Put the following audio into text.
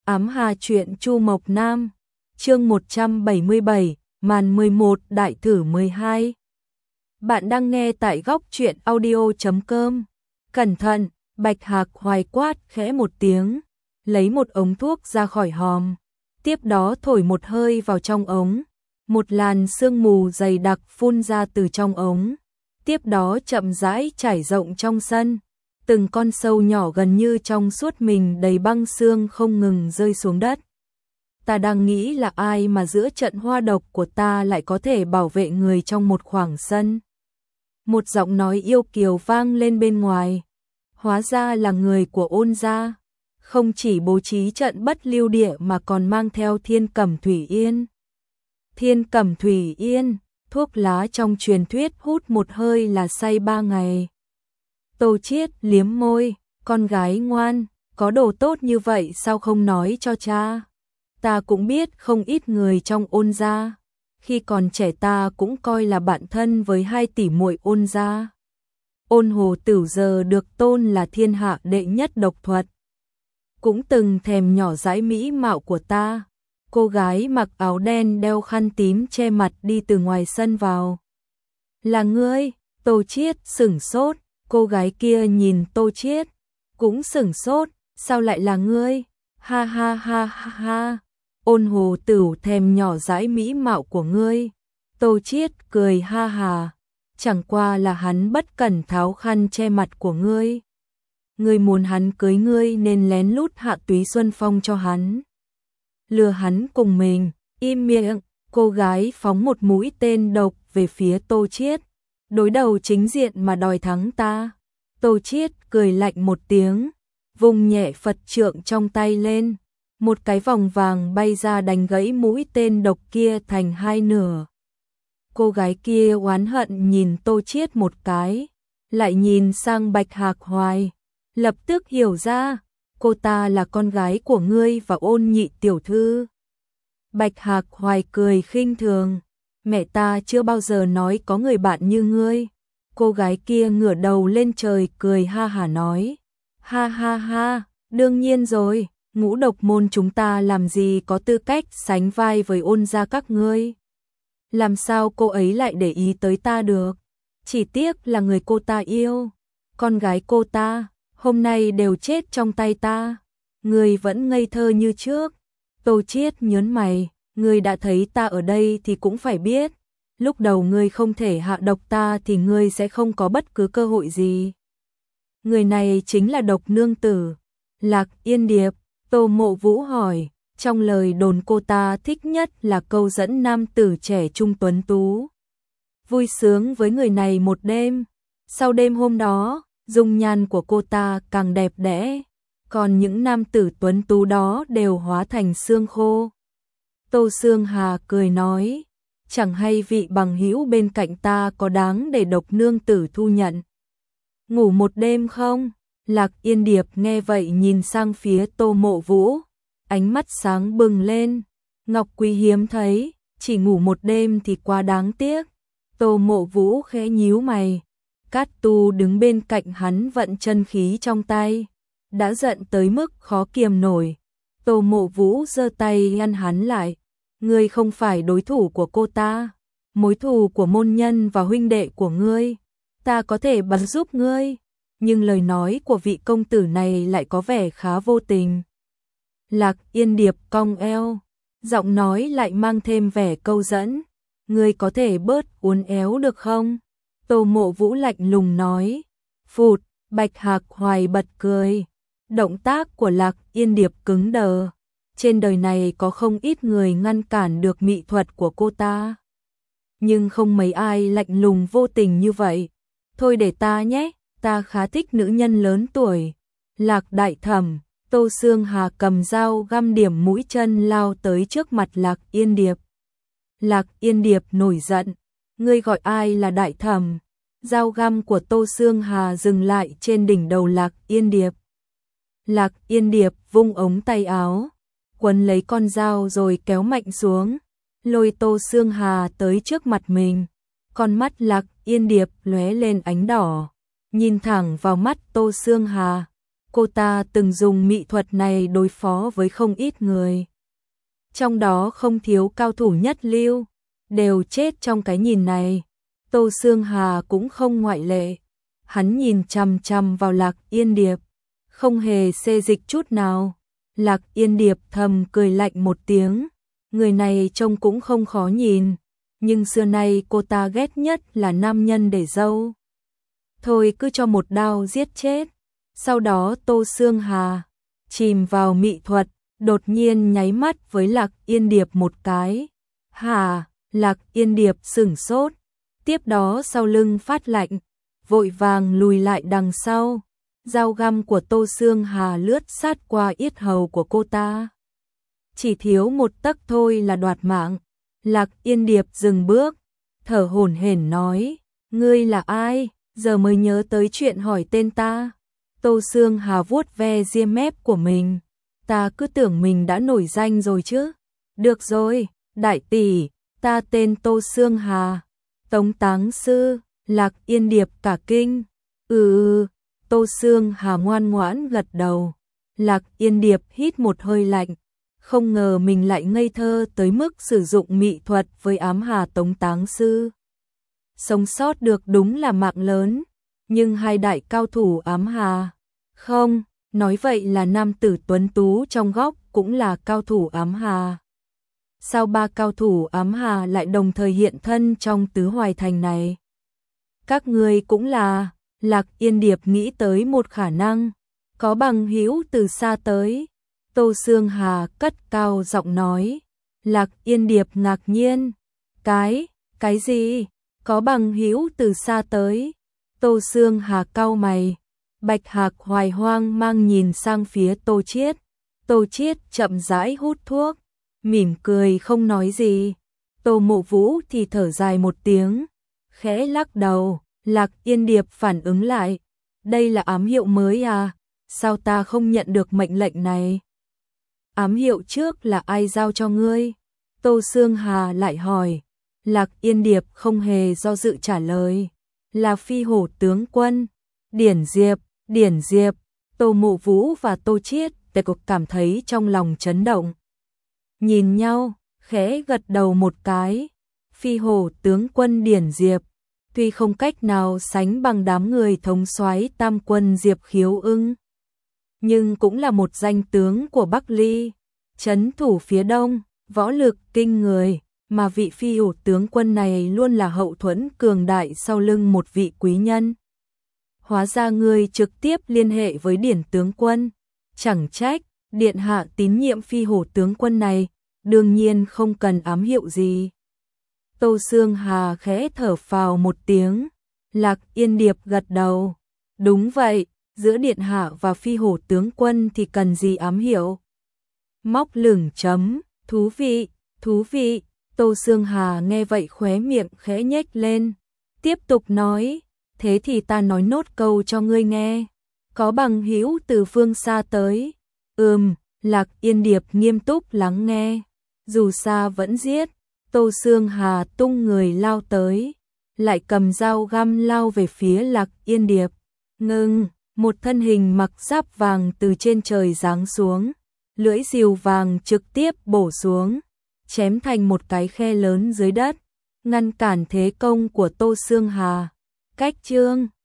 Ám Hà truyện Chu Mộc Nam, chương 177, màn 11 đại thử 12. Bạn đang nghe tại góc truyện audio.com. Cẩn thận, Bạch Hạc Hoài quát khẽ một tiếng, lấy một ống thuốc ra khỏi hòm, tiếp đó thổi một hơi vào trong ống, một làn sương mù dày đặc phun ra từ trong ống, tiếp đó chậm rãi trải rộng trong sân. Từng con sâu nhỏ gần như trong suốt mình đầy băng sương không ngừng rơi xuống đất. Ta đang nghĩ là ai mà giữa trận hoa độc của ta lại có thể bảo vệ người trong một khoảng sân. Một giọng nói yêu kiều vang lên bên ngoài. Hóa ra là người của Ôn gia, không chỉ bố trí trận bất lưu địa mà còn mang theo Thiên Cẩm Thủy Yên. Thiên Cẩm Thủy Yên, thuốc lá trong truyền thuyết hút một hơi là say 3 ngày. Tô Chiết liếm môi, con gái ngoan, có đồ tốt như vậy sao không nói cho cha? Ta cũng biết không ít người trong Ôn gia, khi còn trẻ ta cũng coi là bạn thân với 2 tỷ muội Ôn gia. Ôn Hồ Tửu giờ được tôn là thiên hạ đệ nhất độc thuật, cũng từng thèm nhỏ dãi mỹ mạo của ta. Cô gái mặc áo đen đeo khăn tím che mặt đi từ ngoài sân vào. Là ngươi? Tô Chiết sửng sốt. Cô gái kia nhìn Tô Chiết, cũng sửng sốt, sao lại là ngươi? Ha ha ha ha ha, Ôn Hồ Tửu thèm nhỏ dãi mỹ mạo của ngươi. Tô Chiết cười ha hà, chẳng qua là hắn bất cẩn tháo khăn che mặt của ngươi. Ngươi muốn hắn cưới ngươi nên lén lút hạ túy Xuân Phong cho hắn, lừa hắn cùng mình. Im miệng. Cô gái phóng một mũi tên độc về phía Tô Chiết. Đối đầu chính diện mà đòi thắng ta. Tô Chiết cười lạnh một tiếng, vùng nhẹ Phật trượng trong tay lên, một cái vòng vàng bay ra đánh gãy mũi tên độc kia thành 2 nửa. Cô gái kia oán hận nhìn Tô Chiết một cái, lại nhìn sang Bạch Hạc Hoài, lập tức hiểu ra, cô ta là con gái của ngươi và Ôn nhị tiểu thư. Bạch Hạc Hoài cười khinh thường, mẹ ta chưa bao giờ nói có người bạn như ngươi. Cô gái kia ngửa đầu lên trời cười ha hả nói, ha ha ha, đương nhiên rồi, Ngũ độc môn chúng ta làm gì có tư cách sánh vai với Ôn gia các ngươi. Làm sao cô ấy lại để ý tới ta được? Chỉ tiếc là người cô ta yêu, con gái cô ta, hôm nay đều chết trong tay ta. Ngươi vẫn ngây thơ như trước. Tô Chiết nhớn mày, ngươi đã thấy ta ở đây thì cũng phải biết, lúc đầu ngươi không thể hạ độc ta thì ngươi sẽ không có bất cứ cơ hội gì. Người này chính là Độc nương tử, Lạc Yên Điệp. Tô Mộ Vũ hỏi, trong lời đồn cô ta thích nhất là câu dẫn nam tử trẻ trung tuấn tú, vui sướng với người này một đêm. Sau đêm hôm đó, dung nhan của cô ta càng đẹp đẽ, còn những nam tử tuấn tú đó đều hóa thành xương khô. Tô Sương Hà cười nói, chẳng hay vị bằng hữu bên cạnh ta có đáng để Độc nương tử thu nhận ngủ một đêm không? Lạc Yên Điệp nghe vậy nhìn sang phía Tô Mộ Vũ, ánh mắt sáng bừng lên. Ngọc quý hiếm thấy, chỉ ngủ một đêm thì quá đáng tiếc. Tô Mộ Vũ khẽ nhíu mày. Cát Tu đứng bên cạnh hắn vận chân khí trong tay, đã giận tới mức khó kiềm nổi. Tô Mộ Vũ giơ tay ngăn hắn lại. Ngươi không phải đối thủ của cô ta, mối thù của môn nhân và huynh đệ của ngươi, ta có thể bắn giúp ngươi, nhưng lời nói của vị công tử này lại có vẻ khá vô tình. Lạc Yên Điệp cong eo, giọng nói lại mang thêm vẻ câu dẫn. Ngươi có thể bớt uốn éo được không? Tô Mộ Vũ lạnh lùng nói. Phụt, Bạch Hạc Hoài bật cười. Động tác của Lạc Yên Điệp cứng đờ. Trên đời này có không ít người ngăn cản được mỹ thuật của cô ta, nhưng không mấy ai lạnh lùng vô tình như vậy. Thôi để ta nhé, ta khá thích nữ nhân lớn tuổi. Lạc đại thẩm. Tô Sương Hà cầm dao găm điểm mũi chân lao tới trước mặt Lạc Yên Điệp. Lạc Yên Điệp nổi giận, ngươi gọi ai là đại thẩm? Dao găm của Tô Sương Hà dừng lại trên đỉnh đầu Lạc Yên Điệp. Lạc Yên Điệp vung ống tay áo, quấn lấy con dao rồi kéo mạnh xuống, lôi Tô Sương Hà tới trước mặt mình. Con mắt Lạc Yên Điệp lóe lên ánh đỏ, nhìn thẳng vào mắt Tô Sương Hà. cô ta từng dùng mỹ thuật này đối phó với không ít người. Trong đó không thiếu cao thủ nhất lưu, đều chết trong cái nhìn này. Tô Xương Hà cũng không ngoại lệ. Hắn nhìn chằm chằm vào Lạc Yên Điệp, không hề xê dịch chút nào. Lạc Yên Điệp thầm cười lạnh một tiếng, người này trông cũng không khó nhìn, nhưng xưa nay cô ta ghét nhất là nam nhân để dâu. Thôi cứ cho một đao giết chết. Sau đó Tô Xương Hà chìm vào mỹ thuật, đột nhiên nháy mắt với Lạc Yên Điệp một cái. Hả? Lạc Yên Điệp sửng sốt, tiếp đó sau lưng phát lạnh, vội vàng lùi lại đằng sau. Dao găm của Tô Xương Hà lướt sát qua yết hầu của cô ta. Chỉ thiếu một tấc thôi là đoạt mạng. Lạc Yên Điệp dừng bước, thở hổn hển nói, ngươi là ai, giờ mới nhớ tới chuyện hỏi tên ta. Tô Xương Hà vuốt ve ria mép của mình, ta cứ tưởng mình đã nổi danh rồi chứ. Được rồi, đại tỷ, ta tên Tô Xương Hà, Tống Táng Sư. Lạc Yên Điệp cả kinh. Tô Xương Hà ngoan ngoãn gật đầu. Lạc Yên Điệp hít một hơi lạnh, không ngờ mình lại ngây thơ tới mức sử dụng mỹ thuật với ám hà Tống Táng Sư. Sống sót được đúng là mạng lớn, nhưng hai đại cao thủ ám hà, không, nói vậy là nam tử tuấn tú trong góc cũng là cao thủ ám hà. Sao ba cao thủ ám hà lại đồng thời hiện thân trong Tứ Hoài Thành này? Các người cũng là. Lạc Yên Điệp nghĩ tới một khả năng, có bằng hữu từ xa tới. Tô Xương Hà cất cao giọng nói. Lạc Yên Điệp ngạc nhiên. Cái gì? Có bằng hữu từ xa tới? Tô Xương Hà cau mày. Bạch Hạc hoài hoang mang nhìn sang phía Tô Chiết. Tô Chiết chậm rãi hút thuốc, mỉm cười không nói gì. Tô Mộ Vũ thì thở dài một tiếng, khẽ lắc đầu. Lạc Yên Điệp phản ứng lại, đây là ám hiệu mới à, sao ta không nhận được mệnh lệnh này? Ám hiệu trước là ai giao cho ngươi? Tô Xương Hà lại hỏi. Lạc Yên Điệp không hề do dự trả lời, là Phi Hổ tướng quân, Điển Diệp. Tô Mộ Vũ và Tô Chiết đều cảm thấy trong lòng chấn động. Nhìn nhau, khẽ gật đầu một cái. Phi Hổ tướng quân Điển Diệp tuy không cách nào sánh bằng đám người thống soái tam quân Diệp Khiếu Ưng, nhưng cũng là một danh tướng của Bắc Ly, trấn thủ phía đông, võ lực kinh người, mà vị Phi Hổ tướng quân này luôn là hậu thuẫn cường đại sau lưng một vị quý nhân. Hóa ra người trực tiếp liên hệ với Điển tướng quân, chẳng trách, điện hạ tín nhiệm Phi Hổ tướng quân này, đương nhiên không cần ám hiệu gì. Tô Xương Hà khẽ thở phào một tiếng. Lạc Yên Điệp gật đầu. Đúng vậy, giữa điện hạ và Phi Hổ tướng quân thì cần gì ám hiệu? Móc lửng chấm, thú vị. Tô Xương Hà nghe vậy khóe miệng khẽ nhếch lên, tiếp tục nói, thế thì ta nói nốt câu cho ngươi nghe. Có bằng hữu từ phương xa tới. Lạc Yên Điệp nghiêm túc lắng nghe. Dù xa vẫn giết. Tô Xương Hà tung người lao tới, lại cầm dao găm lao về phía Lạc Yên Điệp. Ngưng, một thân hình mặc giáp vàng từ trên trời giáng xuống, lưỡi rìu vàng trực tiếp bổ xuống, chém thành một cái khe lớn dưới đất, ngăn cản thế công của Tô Xương Hà. Cách chương